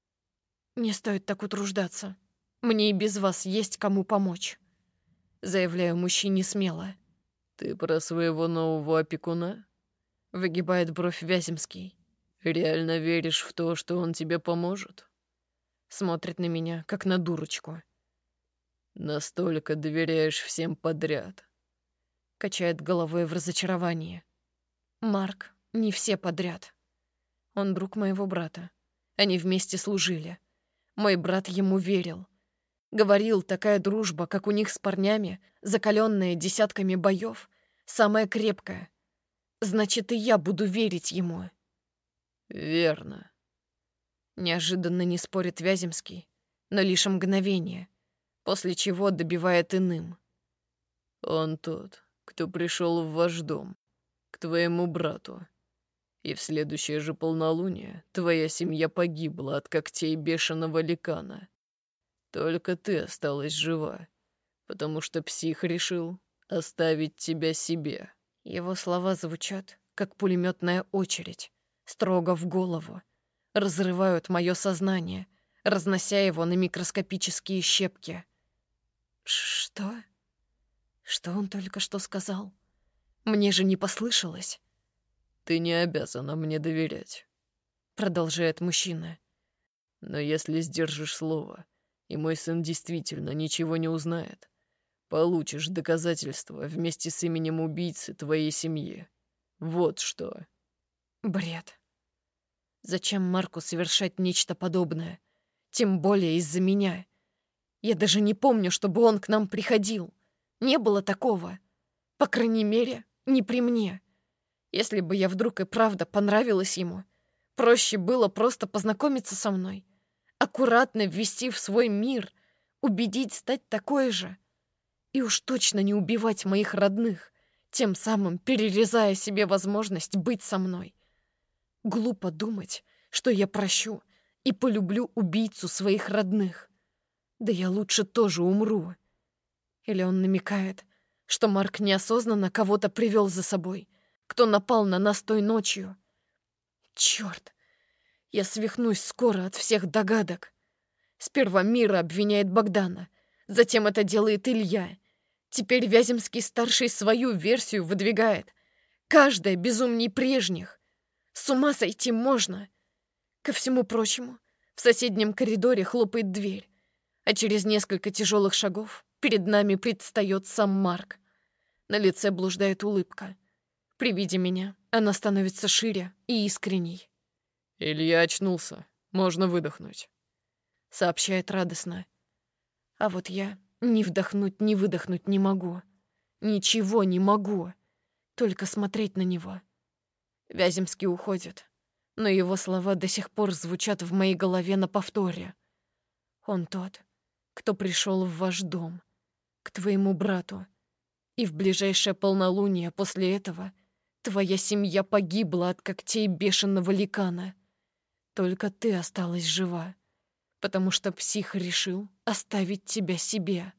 Не стоит так утруждаться. Мне и без вас есть кому помочь. Заявляю мужчине смело. Ты про своего нового опекуна? Выгибает бровь Вяземский. Реально веришь в то, что он тебе поможет? Смотрит на меня, как на дурочку. Настолько доверяешь всем подряд. Качает головой в разочаровании. Марк, не все подряд. Он друг моего брата. Они вместе служили. Мой брат ему верил. Говорил, такая дружба, как у них с парнями, закаленная десятками боев, самая крепкая. Значит, и я буду верить ему. Верно. Неожиданно не спорит Вяземский, но лишь мгновение, после чего добивает иным. Он тот, кто пришел в ваш дом, к твоему брату. И в следующее же полнолуние твоя семья погибла от когтей бешеного ликана. Только ты осталась жива, потому что псих решил оставить тебя себе. Его слова звучат, как пулеметная очередь, строго в голову, разрывают мое сознание, разнося его на микроскопические щепки. Что? Что он только что сказал? Мне же не послышалось. Ты не обязана мне доверять, продолжает мужчина. Но если сдержишь слово, и мой сын действительно ничего не узнает, получишь доказательства вместе с именем убийцы твоей семьи. Вот что. Бред. Зачем Марку совершать нечто подобное? Тем более из-за меня. Я даже не помню, чтобы он к нам приходил. Не было такого. По крайней мере, не при мне. Если бы я вдруг и правда понравилась ему, проще было просто познакомиться со мной, аккуратно ввести в свой мир, убедить стать такой же. И уж точно не убивать моих родных, тем самым перерезая себе возможность быть со мной. Глупо думать, что я прощу и полюблю убийцу своих родных. Да я лучше тоже умру. Или он намекает, что Марк неосознанно кого-то привел за собой, кто напал на нас той ночью. Черт! Я свихнусь скоро от всех догадок. Сперва Мира обвиняет Богдана, затем это делает Илья. Теперь Вяземский-старший свою версию выдвигает. Каждая безумней прежних. С ума сойти можно. Ко всему прочему, в соседнем коридоре хлопает дверь, а через несколько тяжелых шагов перед нами предстает сам Марк. На лице блуждает улыбка. При виде меня она становится шире и искренней. «Илья очнулся. Можно выдохнуть», — сообщает радостно. А вот я ни вдохнуть, ни выдохнуть не могу. Ничего не могу. Только смотреть на него. Вяземский уходит, но его слова до сих пор звучат в моей голове на повторе. Он тот, кто пришел в ваш дом, к твоему брату, и в ближайшее полнолуние после этого твоя семья погибла от когтей бешеного ликана. Только ты осталась жива, потому что псих решил оставить тебя себе.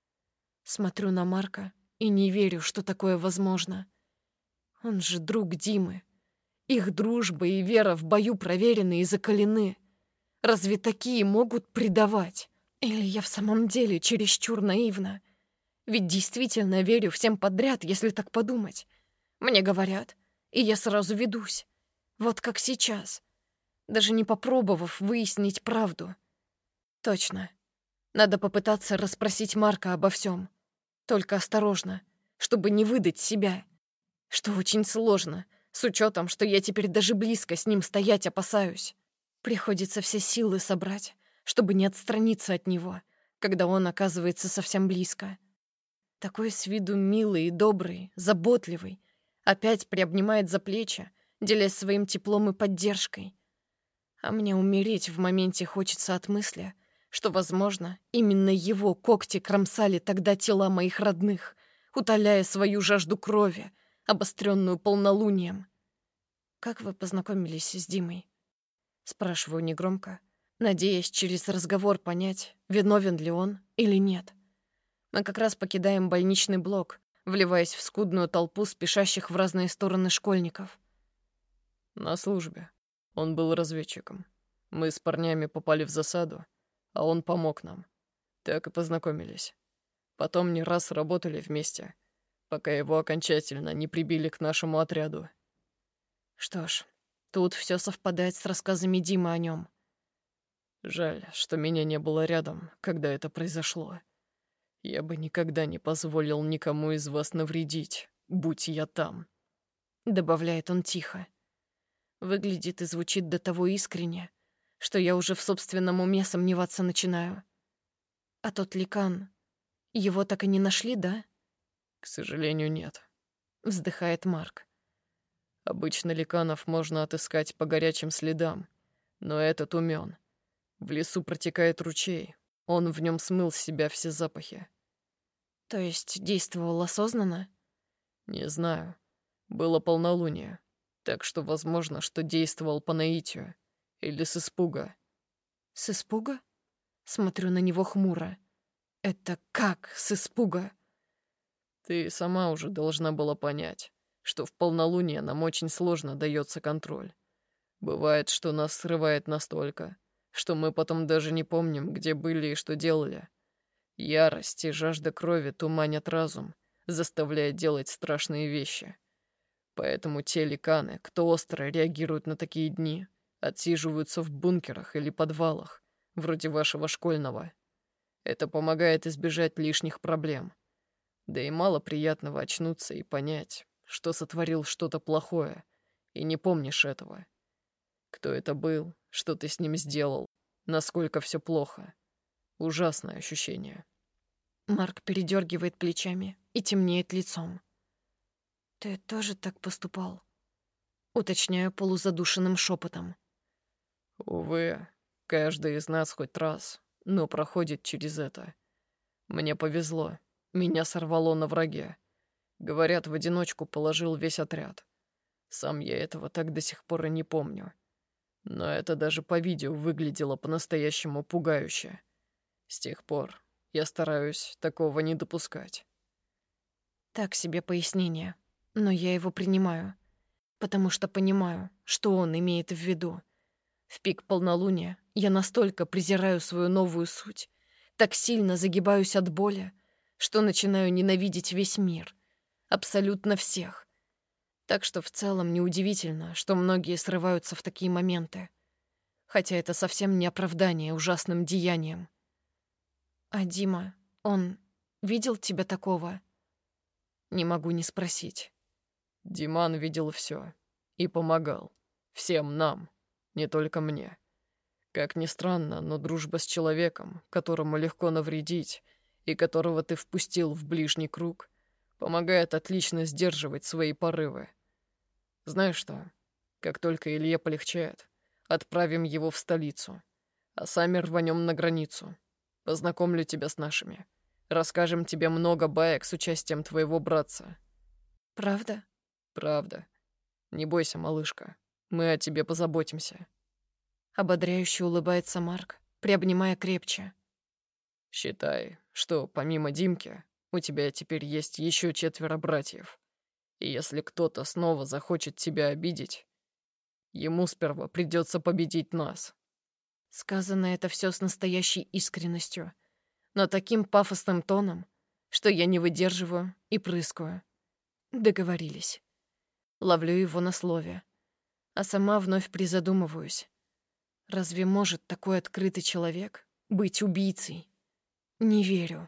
Смотрю на Марка и не верю, что такое возможно. Он же друг Димы. Их дружба и вера в бою проверены и закалены. Разве такие могут предавать? Или я в самом деле чересчур наивна? Ведь действительно верю всем подряд, если так подумать. Мне говорят, и я сразу ведусь. Вот как сейчас, даже не попробовав выяснить правду. Точно. Надо попытаться расспросить Марка обо всем. Только осторожно, чтобы не выдать себя. Что очень сложно, с учетом, что я теперь даже близко с ним стоять опасаюсь. Приходится все силы собрать, чтобы не отстраниться от него, когда он оказывается совсем близко. Такой с виду милый и добрый, заботливый, опять приобнимает за плечи, делясь своим теплом и поддержкой. А мне умереть в моменте хочется от мысли, что, возможно, именно его когти кромсали тогда тела моих родных, утоляя свою жажду крови, обостренную полнолунием. «Как вы познакомились с Димой?» Спрашиваю негромко, надеясь через разговор понять, виновен ли он или нет. Мы как раз покидаем больничный блок, вливаясь в скудную толпу спешащих в разные стороны школьников. На службе. Он был разведчиком. Мы с парнями попали в засаду, а он помог нам. Так и познакомились. Потом не раз работали вместе, пока его окончательно не прибили к нашему отряду. Что ж, тут все совпадает с рассказами Димы о нем. Жаль, что меня не было рядом, когда это произошло. Я бы никогда не позволил никому из вас навредить, будь я там. Добавляет он тихо. Выглядит и звучит до того искренне, что я уже в собственном уме сомневаться начинаю. А тот ликан, его так и не нашли, да? К сожалению, нет. Вздыхает Марк. Обычно ликанов можно отыскать по горячим следам, но этот умён. В лесу протекает ручей, он в нем смыл с себя все запахи. То есть действовал осознанно? Не знаю. Было полнолуние, так что возможно, что действовал по наитию или с испуга. С испуга? Смотрю на него хмуро. Это как с испуга? Ты сама уже должна была понять, что в полнолуние нам очень сложно дается контроль. Бывает, что нас срывает настолько, что мы потом даже не помним, где были и что делали. Ярость и жажда крови туманят разум, заставляя делать страшные вещи. Поэтому те ликаны, кто остро реагирует на такие дни, отсиживаются в бункерах или подвалах, вроде вашего школьного. Это помогает избежать лишних проблем. Да и мало приятного очнуться и понять, что сотворил что-то плохое, и не помнишь этого. Кто это был, что ты с ним сделал, насколько все плохо. Ужасное ощущение. Марк передергивает плечами и темнеет лицом. «Ты тоже так поступал?» Уточняю полузадушенным шепотом. Увы, каждый из нас хоть раз, но проходит через это. Мне повезло, меня сорвало на враге. Говорят, в одиночку положил весь отряд. Сам я этого так до сих пор и не помню. Но это даже по видео выглядело по-настоящему пугающе. С тех пор я стараюсь такого не допускать. Так себе пояснение, но я его принимаю, потому что понимаю, что он имеет в виду. В пик полнолуния я настолько презираю свою новую суть, так сильно загибаюсь от боли, что начинаю ненавидеть весь мир, абсолютно всех. Так что в целом неудивительно, что многие срываются в такие моменты. Хотя это совсем не оправдание ужасным деяниям. А Дима, он видел тебя такого? Не могу не спросить. Диман видел все и помогал. Всем нам, не только мне. Как ни странно, но дружба с человеком, которому легко навредить и которого ты впустил в ближний круг, Помогает отлично сдерживать свои порывы. Знаешь что, как только Илье полегчает, отправим его в столицу, а сами рванем на границу. Познакомлю тебя с нашими. Расскажем тебе много баек с участием твоего братца. Правда? Правда. Не бойся, малышка. Мы о тебе позаботимся. Ободряюще улыбается Марк, приобнимая крепче. Считай, что помимо Димки у тебя теперь есть еще 4 братьев. И если кто-то снова захочет тебя обидеть, ему сперва придется победить нас. Сказано это все с настоящей искренностью, но таким пафосным тоном, что я не выдерживаю и прыскаю. Договорились. Ловлю его на слове, а сама вновь призадумываюсь. Разве может такой открытый человек быть убийцей? Не верю.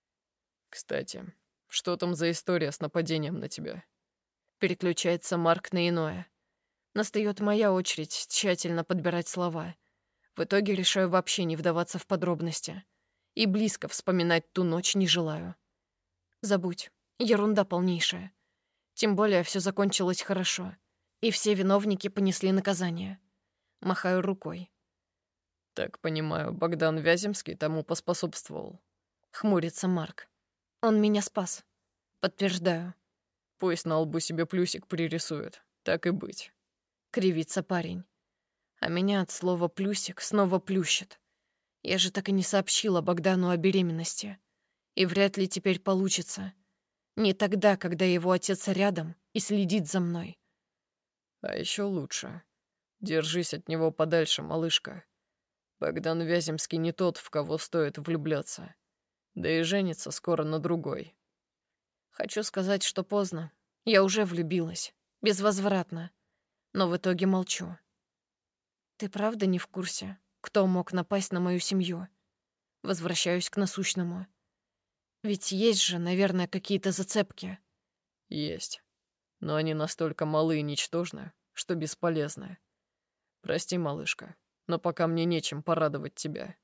Кстати, что там за история с нападением на тебя? Переключается Марк на иное. Настает моя очередь тщательно подбирать слова. В итоге решаю вообще не вдаваться в подробности. И близко вспоминать ту ночь не желаю. Забудь. Ерунда полнейшая. Тем более все закончилось хорошо. И все виновники понесли наказание. Махаю рукой. Так понимаю, Богдан Вяземский тому поспособствовал. Хмурится Марк. Он меня спас. Подтверждаю. Пусть на лбу себе плюсик пририсует. Так и быть. Кривится парень. А меня от слова «плюсик» снова плющит. Я же так и не сообщила Богдану о беременности. И вряд ли теперь получится. Не тогда, когда его отец рядом и следит за мной. А еще лучше. Держись от него подальше, малышка. Богдан Вяземский не тот, в кого стоит влюбляться. Да и женится скоро на другой. Хочу сказать, что поздно. Я уже влюбилась. Безвозвратно. Но в итоге молчу. Ты правда не в курсе, кто мог напасть на мою семью? Возвращаюсь к насущному. Ведь есть же, наверное, какие-то зацепки. Есть. Но они настолько малы и ничтожны, что бесполезны. Прости, малышка, но пока мне нечем порадовать тебя.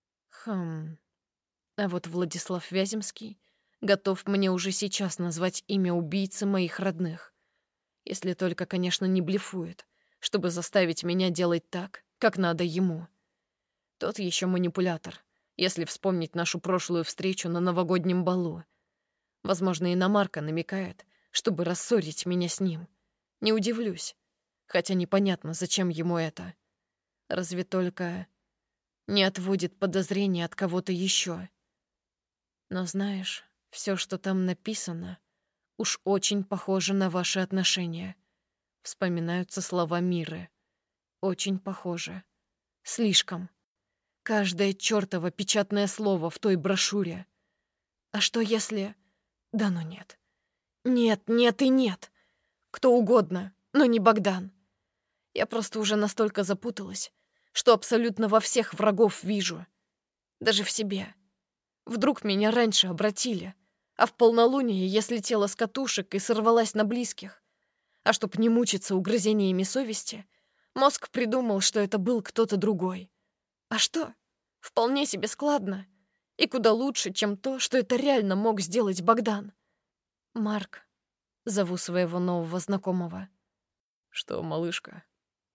А вот Владислав Вяземский готов мне уже сейчас назвать имя убийцы моих родных. Если только, конечно, не блефует, чтобы заставить меня делать так, как надо ему. Тот еще манипулятор, если вспомнить нашу прошлую встречу на новогоднем балу. Возможно, и на Марка намекает, чтобы рассорить меня с ним. Не удивлюсь, хотя непонятно, зачем ему это. Разве только не отводит подозрения от кого-то еще. Но знаешь, все, что там написано, уж очень похоже на ваши отношения. Вспоминаются слова Миры. Очень похоже. Слишком. Каждое чёртово печатное слово в той брошюре. А что если... Да ну нет. Нет, нет и нет. Кто угодно, но не Богдан. Я просто уже настолько запуталась, что абсолютно во всех врагов вижу. Даже в себе. Вдруг меня раньше обратили, а в полнолуние я слетела с катушек и сорвалась на близких. А чтоб не мучиться угрызениями совести, мозг придумал, что это был кто-то другой. А что? Вполне себе складно. И куда лучше, чем то, что это реально мог сделать Богдан. Марк. Зову своего нового знакомого. Что, малышка?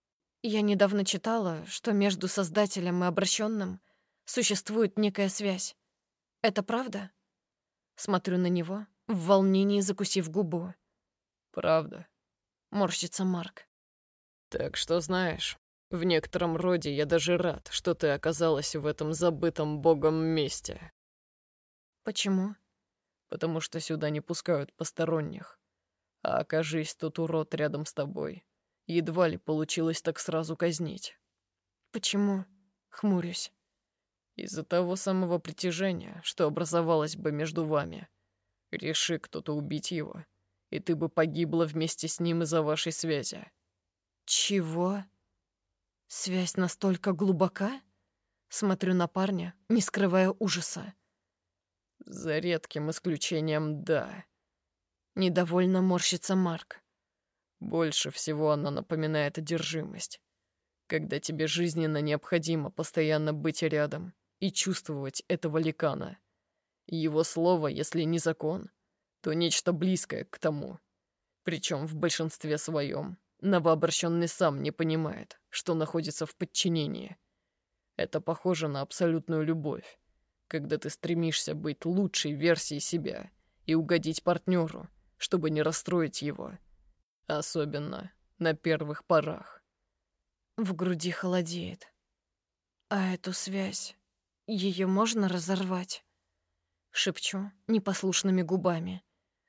Я недавно читала, что между создателем и обращенным существует некая связь. Это правда? Смотрю на него, в волнении закусив губу. Правда. Морщится Марк. Так что знаешь, в некотором роде я даже рад, что ты оказалась в этом забытом богом месте. Почему? Потому что сюда не пускают посторонних. А окажись тут урод рядом с тобой, едва ли получилось так сразу казнить. Почему? Хмурюсь. Из-за того самого притяжения, что образовалось бы между вами. Реши кто-то убить его, и ты бы погибла вместе с ним из-за вашей связи. Чего? Связь настолько глубока? Смотрю на парня, не скрывая ужаса. За редким исключением, да. Недовольно морщится Марк. Больше всего она напоминает одержимость. Когда тебе жизненно необходимо постоянно быть рядом и чувствовать этого ликана. Его слово, если не закон, то нечто близкое к тому. Причем в большинстве своем новообращенный сам не понимает, что находится в подчинении. Это похоже на абсолютную любовь, когда ты стремишься быть лучшей версией себя и угодить партнеру, чтобы не расстроить его. Особенно на первых порах. В груди холодеет. А эту связь, ее можно разорвать? Шепчу непослушными губами.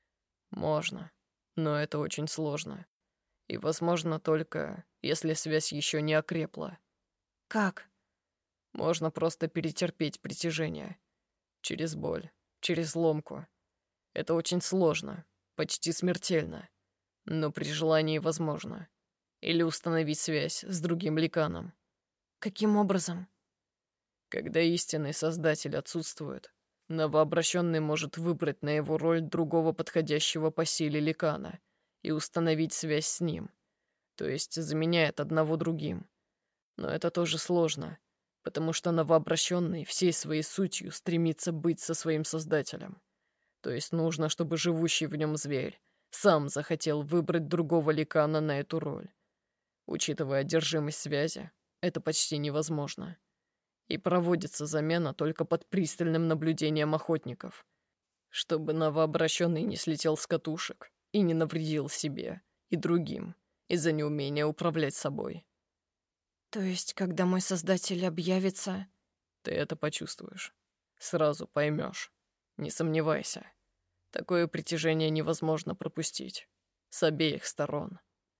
Можно, но это очень сложно. И возможно только, если связь еще не окрепла. Как? Можно просто перетерпеть притяжение. Через боль, через ломку. Это очень сложно, почти смертельно. Но при желании возможно. Или установить связь с другим ликаном. Каким образом? Когда истинный создатель отсутствует, новообращенный может выбрать на его роль другого подходящего по силе ликана и установить связь с ним. То есть заменяет одного другим. Но это тоже сложно, потому что новообращенный всей своей сутью стремится быть со своим создателем. То есть нужно, чтобы живущий в нем зверь сам захотел выбрать другого ликана на эту роль. Учитывая одержимость связи, это почти невозможно. И проводится замена только под пристальным наблюдением охотников, чтобы новообращенный не слетел с катушек и не навредил себе и другим из-за неумения управлять собой. То есть, когда мой создатель объявится... Ты это почувствуешь. Сразу поймешь. Не сомневайся. Такое притяжение невозможно пропустить. С обеих сторон.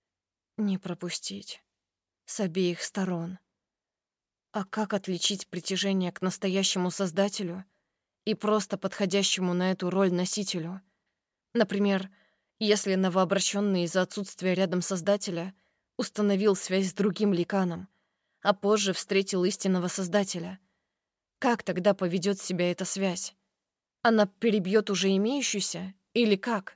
Не пропустить. С обеих сторон. А как отличить притяжение к настоящему создателю и просто подходящему на эту роль носителю? Например, если новообращенный из-за отсутствия рядом создателя установил связь с другим ликаном, а позже встретил истинного создателя. Как тогда поведет себя эта связь? Она перебьет уже имеющуюся или как?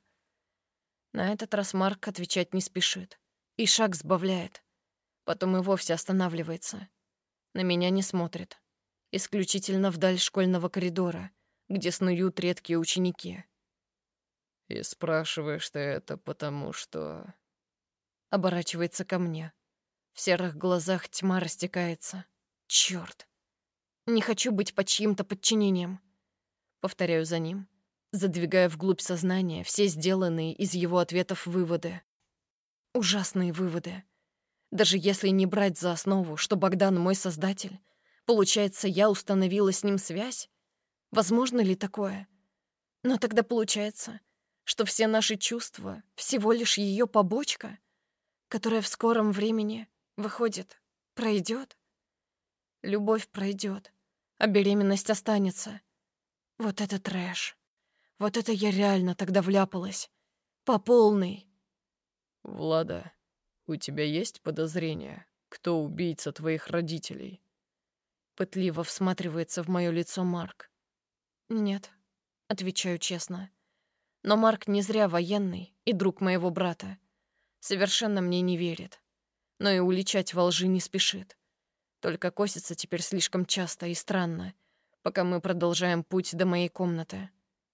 На этот раз Марк отвечать не спешит и шаг сбавляет. Потом и вовсе останавливается. На меня не смотрит. Исключительно вдаль школьного коридора, где снуют редкие ученики. И спрашиваешь ты это потому, что... Оборачивается ко мне. В серых глазах тьма растекается. Чёрт. Не хочу быть под чьим-то подчинением. Повторяю за ним, задвигая вглубь сознания все сделанные из его ответов выводы. Ужасные выводы. Даже если не брать за основу, что Богдан мой создатель, получается, я установила с ним связь? Возможно ли такое? Но тогда получается, что все наши чувства — всего лишь ее побочка, которая в скором времени, выходит, пройдет. Любовь пройдет, а беременность останется. Вот это трэш. Вот это я реально тогда вляпалась. По полной. Влада, у тебя есть подозрения, кто убийца твоих родителей? Пытливо всматривается в мое лицо Марк. Нет, отвечаю честно. Но Марк не зря военный и друг моего брата. Совершенно мне не верит. Но и уличать во лжи не спешит. Только косится теперь слишком часто и странно, пока мы продолжаем путь до моей комнаты.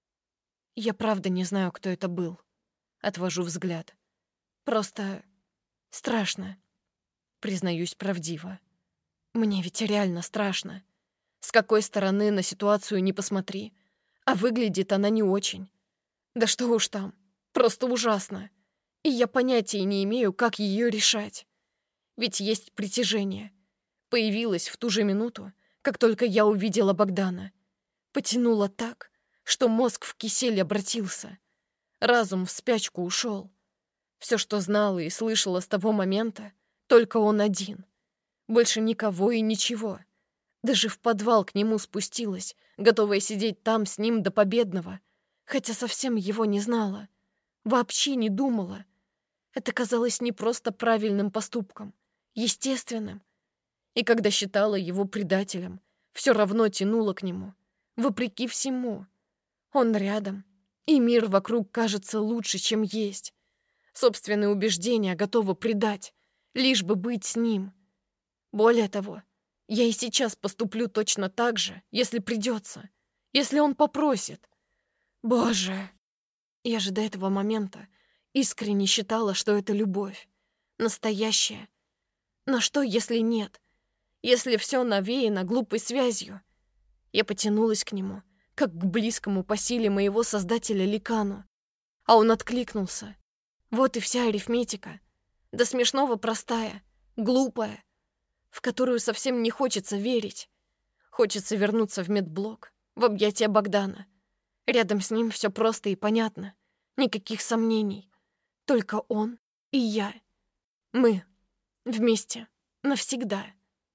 Я правда не знаю, кто это был. Отвожу взгляд. Просто страшно. Признаюсь правдиво. Мне ведь реально страшно. С какой стороны на ситуацию не посмотри. А выглядит она не очень. Да что уж там. Просто ужасно. И я понятия не имею, как ее решать. Ведь есть притяжение. Появилось в ту же минуту, как только я увидела Богдана. Потянуло так, что мозг в кисель обратился. Разум в спячку ушел. Все, что знала и слышала с того момента, только он один. Больше никого и ничего. Даже в подвал к нему спустилась, готовая сидеть там с ним до победного, хотя совсем его не знала. Вообще не думала. Это казалось не просто правильным поступком, естественным. И когда считала его предателем, все равно тянула к нему, вопреки всему. Он рядом, и мир вокруг кажется лучше, чем есть. Собственные убеждения готова предать, лишь бы быть с ним. Более того, я и сейчас поступлю точно так же, если придется, если он попросит. Боже! Я же до этого момента искренне считала, что это любовь. Настоящая. Но что, если нет? Если все навеяно глупой связью? Я потянулась к нему, как к близкому по силе моего создателя Ликану. А он откликнулся. Вот и вся арифметика. До смешного простая, глупая, в которую совсем не хочется верить. Хочется вернуться в медблок, в объятия Богдана. Рядом с ним все просто и понятно. Никаких сомнений. Только он и я. Мы. Вместе. Навсегда.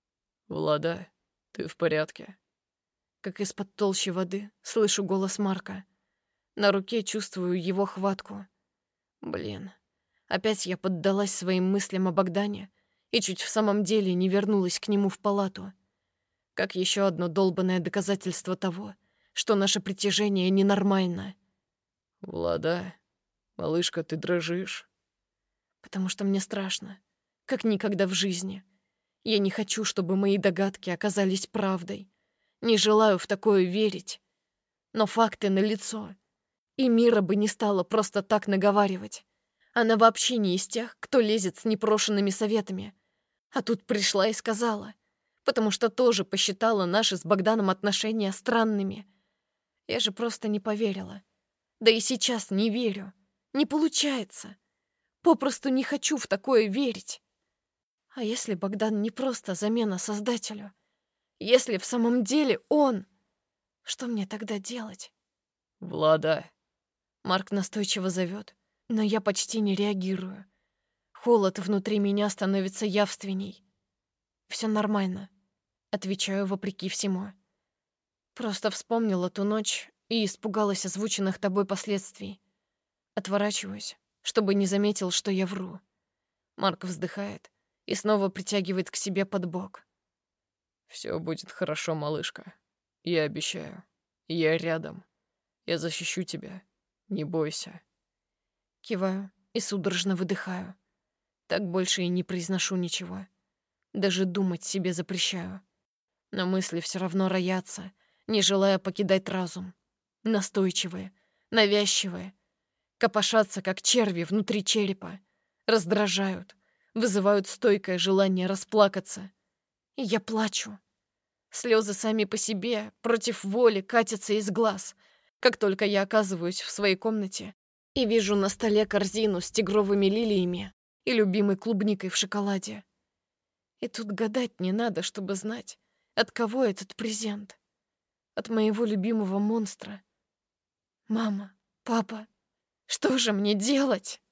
«Влада, ты в порядке?» Как из-под толщи воды слышу голос Марка. На руке чувствую его хватку. Блин. Опять я поддалась своим мыслям о Богдане и чуть в самом деле не вернулась к нему в палату. Как еще одно долбанное доказательство того, что наше притяжение ненормально. «Влада, малышка, ты дрожишь?» Потому что мне страшно, как никогда в жизни. Я не хочу, чтобы мои догадки оказались правдой. Не желаю в такое верить. Но факты налицо. И Мира бы не стала просто так наговаривать. Она вообще не из тех, кто лезет с непрошенными советами. А тут пришла и сказала. Потому что тоже посчитала наши с Богданом отношения странными. Я же просто не поверила. Да и сейчас не верю. Не получается. Попросту не хочу в такое верить. А если Богдан не просто замена Создателю? Если в самом деле он? Что мне тогда делать? «Влада!» Марк настойчиво зовет, но я почти не реагирую. Холод внутри меня становится явственней. Все нормально. Отвечаю вопреки всему. Просто вспомнила ту ночь и испугалась озвученных тобой последствий. Отворачиваюсь, чтобы не заметил, что я вру. Марк вздыхает и снова притягивает к себе под бок. «Все будет хорошо, малышка. Я обещаю. Я рядом. Я защищу тебя. Не бойся». Киваю и судорожно выдыхаю. Так больше и не произношу ничего. Даже думать себе запрещаю. Но мысли все равно роятся, не желая покидать разум. Настойчивые, навязчивые. Копошатся, как черви внутри черепа. Раздражают, вызывают стойкое желание расплакаться. И я плачу. Слезы сами по себе, против воли, катятся из глаз, как только я оказываюсь в своей комнате и вижу на столе корзину с тигровыми лилиями и любимой клубникой в шоколаде. И тут гадать не надо, чтобы знать, от кого этот презент. От моего любимого монстра. Мама, папа, что же мне делать?